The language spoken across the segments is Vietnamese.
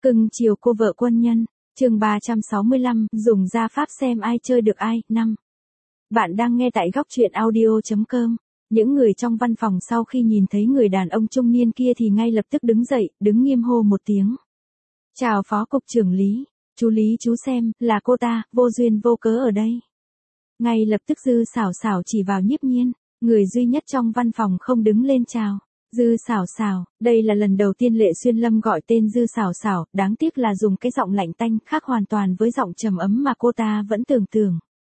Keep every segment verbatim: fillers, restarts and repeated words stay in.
Cưng chiều cô vợ quân nhân, chương ba trăm sáu mươi lăm, dùng gia pháp xem ai chơi được ai, năm. Bạn đang nghe tại góc truyện audio chấm com. Những người trong văn phòng sau khi nhìn thấy người đàn ông trung niên kia thì ngay lập tức đứng dậy, đứng nghiêm hô một tiếng. Chào phó cục trưởng Lý, chú Lý chú xem, là cô ta, vô duyên vô cớ ở đây. Ngay lập tức Dư Xảo Xảo chỉ vào Nhiếp Nhiên, người duy nhất trong văn phòng không đứng lên chào. Dư Xảo Xảo, đây là lần đầu tiên Lệ Xuyên Lâm gọi tên Dư Xảo Xảo, đáng tiếc là dùng cái giọng lạnh tanh khác hoàn toàn với giọng trầm ấm mà cô ta vẫn tưởng tượng.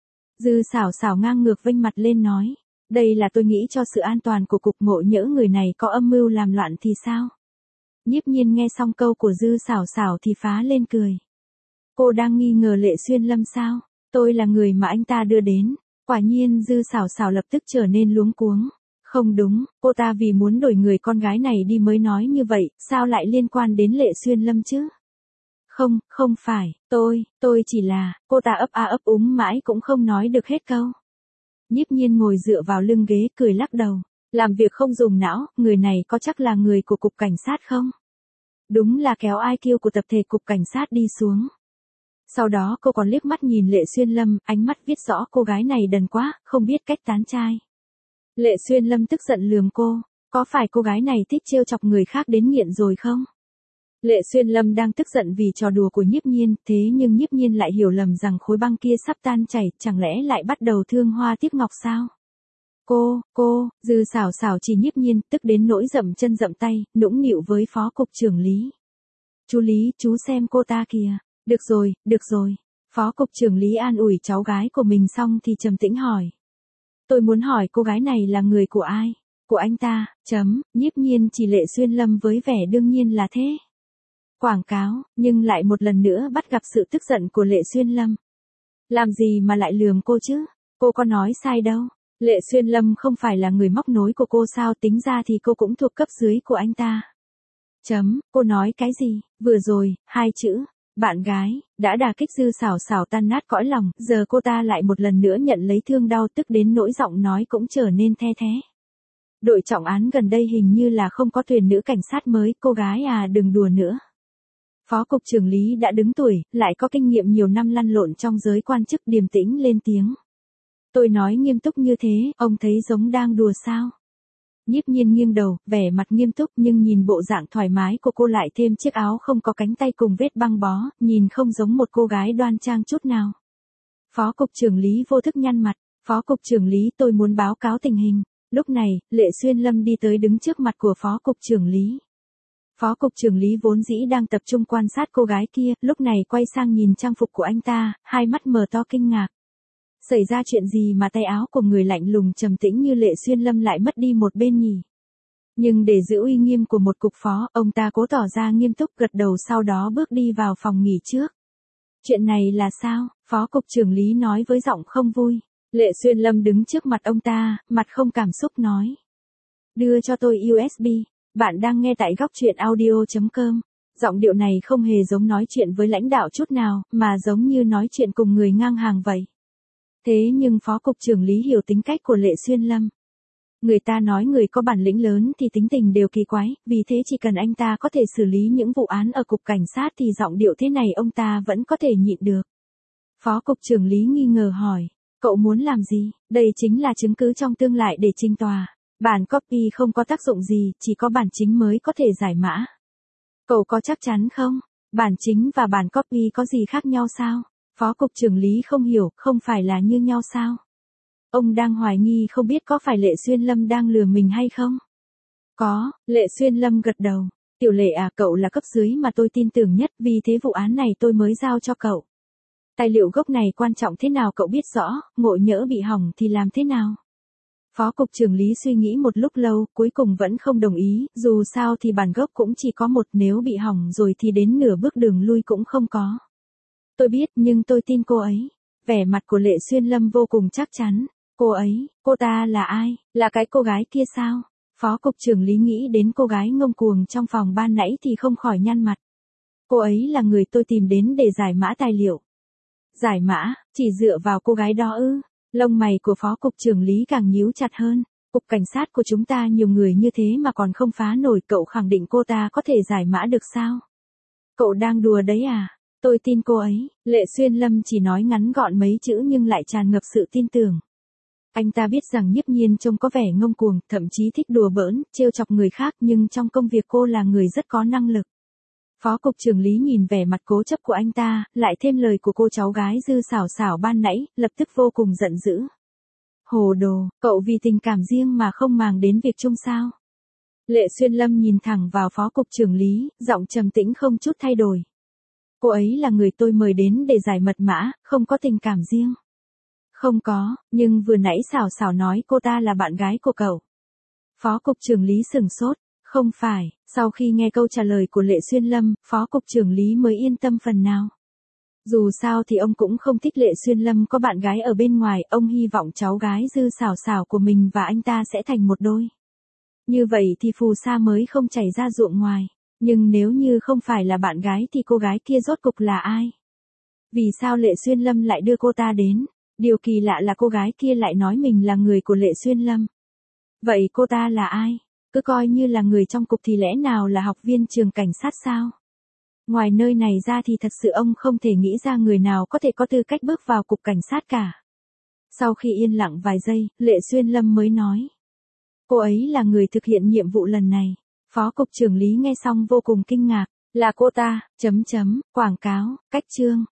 Dư Xảo Xảo ngang ngược vênh mặt lên nói, đây là tôi nghĩ cho sự an toàn của cục, ngộ nhỡ người này có âm mưu làm loạn thì sao? Nhiếp Nhiên nghe xong câu của Dư Xảo Xảo thì phá lên cười. Cô đang nghi ngờ Lệ Xuyên Lâm sao? Tôi là người mà anh ta đưa đến. Quả nhiên Dư Xảo Xảo lập tức trở nên luống cuống. Không đúng, cô ta vì muốn đổi người con gái này đi mới nói như vậy, sao lại liên quan đến Lệ Xuyên Lâm chứ? Không, không phải, tôi, tôi chỉ là, cô ta ấp a ấp úng mãi cũng không nói được hết câu. Nhiếp Nhiên ngồi dựa vào lưng ghế cười lắc đầu, làm việc không dùng não, người này có chắc là người của cục cảnh sát không? Đúng là kéo i kiu của tập thể cục cảnh sát đi xuống. Sau đó cô còn liếc mắt nhìn Lệ Xuyên Lâm, ánh mắt viết rõ cô gái này đần quá, không biết cách tán trai. Lệ Xuyên Lâm tức giận lườm cô, có phải cô gái này thích trêu chọc người khác đến nghiện rồi không? Lệ Xuyên Lâm đang tức giận vì trò đùa của Nhiếp Nhiên, thế nhưng Nhiếp Nhiên lại hiểu lầm rằng khối băng kia sắp tan chảy, chẳng lẽ lại bắt đầu thương hoa tiếc ngọc sao? Cô, cô, Dư Xảo Xảo chỉ Nhiếp Nhiên, tức đến nỗi dậm chân dậm tay, nũng nịu với phó cục trưởng Lý. Chú Lý, chú xem cô ta kìa. Được rồi, được rồi. Phó cục trưởng Lý an ủi cháu gái của mình xong thì trầm tĩnh hỏi. Tôi muốn hỏi cô gái này là người của ai? Của anh ta, chấm, Nhiếp Nhiên chỉ Lệ Xuyên Lâm với vẻ đương nhiên là thế. Quảng cáo, nhưng lại một lần nữa bắt gặp sự tức giận của Lệ Xuyên Lâm. Làm gì mà lại lườm cô chứ? Cô có nói sai đâu. Lệ Xuyên Lâm không phải là người móc nối của cô sao, tính ra thì cô cũng thuộc cấp dưới của anh ta. Chấm, cô nói cái gì? Vừa rồi, hai chữ. Bạn gái, đã đả kích Dư Xảo Xảo tan nát cõi lòng, giờ cô ta lại một lần nữa nhận lấy thương đau, tức đến nỗi giọng nói cũng trở nên the thé. Đội trọng án gần đây hình như là không có tuyển nữ cảnh sát mới, cô gái à đừng đùa nữa. Phó cục trưởng Lý đã đứng tuổi, lại có kinh nghiệm nhiều năm lăn lộn trong giới quan chức, điềm tĩnh lên tiếng. Tôi nói nghiêm túc như thế, ông thấy giống đang đùa sao? Nhiếp Nhiên nghiêng đầu, vẻ mặt nghiêm túc nhưng nhìn bộ dạng thoải mái của cô lại thêm chiếc áo không có cánh tay cùng vết băng bó, nhìn không giống một cô gái đoan trang chút nào. Phó cục trưởng Lý vô thức nhăn mặt, Phó cục trưởng Lý, tôi muốn báo cáo tình hình. Lúc này, Lệ Xuyên Lâm đi tới đứng trước mặt của Phó cục trưởng Lý. Phó cục trưởng Lý vốn dĩ đang tập trung quan sát cô gái kia, lúc này quay sang nhìn trang phục của anh ta, hai mắt mở to kinh ngạc. Xảy ra chuyện gì mà tay áo của người lạnh lùng trầm tĩnh như Lệ Xuyên Lâm lại mất đi một bên nhỉ? Nhưng để giữ uy nghiêm của một cục phó, ông ta cố tỏ ra nghiêm túc gật đầu, sau đó bước đi vào phòng nghỉ trước. Chuyện này là sao? Phó cục trưởng Lý nói với giọng không vui. Lệ Xuyên Lâm đứng trước mặt ông ta, mặt không cảm xúc nói. Đưa cho tôi u ét bê, bạn đang nghe tại góc truyện audio chấm com. Giọng điệu này không hề giống nói chuyện với lãnh đạo chút nào, mà giống như nói chuyện cùng người ngang hàng vậy. Thế nhưng Phó cục trưởng Lý hiểu tính cách của Lệ Xuyên Lâm. Người ta nói người có bản lĩnh lớn thì tính tình đều kỳ quái, vì thế chỉ cần anh ta có thể xử lý những vụ án ở cục cảnh sát thì giọng điệu thế này ông ta vẫn có thể nhịn được. Phó cục trưởng Lý nghi ngờ hỏi, cậu muốn làm gì? Đây chính là chứng cứ trong tương lai để trình tòa. Bản copy không có tác dụng gì, chỉ có bản chính mới có thể giải mã. Cậu có chắc chắn không? Bản chính và bản copy có gì khác nhau sao? Phó cục trưởng Lý không hiểu, không phải là như nhau sao? Ông đang hoài nghi không biết có phải Lệ Xuyên Lâm đang lừa mình hay không? Có, Lệ Xuyên Lâm gật đầu. Tiểu Lệ à, cậu là cấp dưới mà tôi tin tưởng nhất, vì thế vụ án này tôi mới giao cho cậu. Tài liệu gốc này quan trọng thế nào cậu biết rõ, ngộ nhỡ bị hỏng thì làm thế nào? Phó cục trưởng Lý suy nghĩ một lúc lâu, cuối cùng vẫn không đồng ý, dù sao thì bản gốc cũng chỉ có một, nếu bị hỏng rồi thì đến nửa bước đường lui cũng không có. Tôi biết, nhưng tôi tin cô ấy. Vẻ mặt của Lệ Xuyên Lâm vô cùng chắc chắn. Cô ấy, cô ta là ai? Là cái cô gái kia sao? Phó cục trưởng Lý nghĩ đến cô gái ngông cuồng trong phòng ban nãy thì không khỏi nhăn mặt. Cô ấy là người tôi tìm đến để giải mã tài liệu. Giải mã, chỉ dựa vào cô gái đó ư? Lông mày của phó cục trưởng Lý càng nhíu chặt hơn. Cục cảnh sát của chúng ta nhiều người như thế mà còn không phá nổi, cậu khẳng định cô ta có thể giải mã được sao? Cậu đang đùa đấy à? Tôi tin cô ấy. Lệ Xuyên Lâm chỉ nói ngắn gọn mấy chữ nhưng lại tràn ngập sự tin tưởng. Anh ta biết rằng Nhiếp Nhiên trông có vẻ ngông cuồng, thậm chí thích đùa bỡn, trêu chọc người khác, nhưng trong công việc cô là người rất có năng lực. Phó cục trưởng Lý nhìn vẻ mặt cố chấp của anh ta, lại thêm lời của cô cháu gái Dư Xảo Xảo ban nãy, lập tức vô cùng giận dữ. Hồ đồ, cậu vì tình cảm riêng mà không màng đến việc chung sao? Lệ Xuyên Lâm nhìn thẳng vào phó cục trưởng Lý, giọng trầm tĩnh không chút thay đổi. Cô ấy là người tôi mời đến để giải mật mã, không có tình cảm riêng. Không có, nhưng vừa nãy Xảo Xảo nói cô ta là bạn gái của cậu. Phó cục trưởng Lý sửng sốt. Không phải, sau khi nghe câu trả lời của Lệ Xuyên Lâm, phó cục trưởng Lý mới yên tâm phần nào. Dù sao thì ông cũng không thích Lệ Xuyên Lâm có bạn gái ở bên ngoài, ông hy vọng cháu gái Dư Xảo Xảo của mình và anh ta sẽ thành một đôi. Như vậy thì phù sa mới không chảy ra ruộng ngoài. Nhưng nếu như không phải là bạn gái thì cô gái kia rốt cục là ai? Vì sao Lệ Xuyên Lâm lại đưa cô ta đến? Điều kỳ lạ là cô gái kia lại nói mình là người của Lệ Xuyên Lâm. Vậy cô ta là ai? Cứ coi như là người trong cục thì lẽ nào là học viên trường cảnh sát sao? Ngoài nơi này ra thì thật sự ông không thể nghĩ ra người nào có thể có tư cách bước vào cục cảnh sát cả. Sau khi yên lặng vài giây, Lệ Xuyên Lâm mới nói. Cô ấy là người thực hiện nhiệm vụ lần này. Phó cục trưởng Lý nghe xong vô cùng kinh ngạc. Là cô ta, chấm chấm, quảng cáo, cách chương.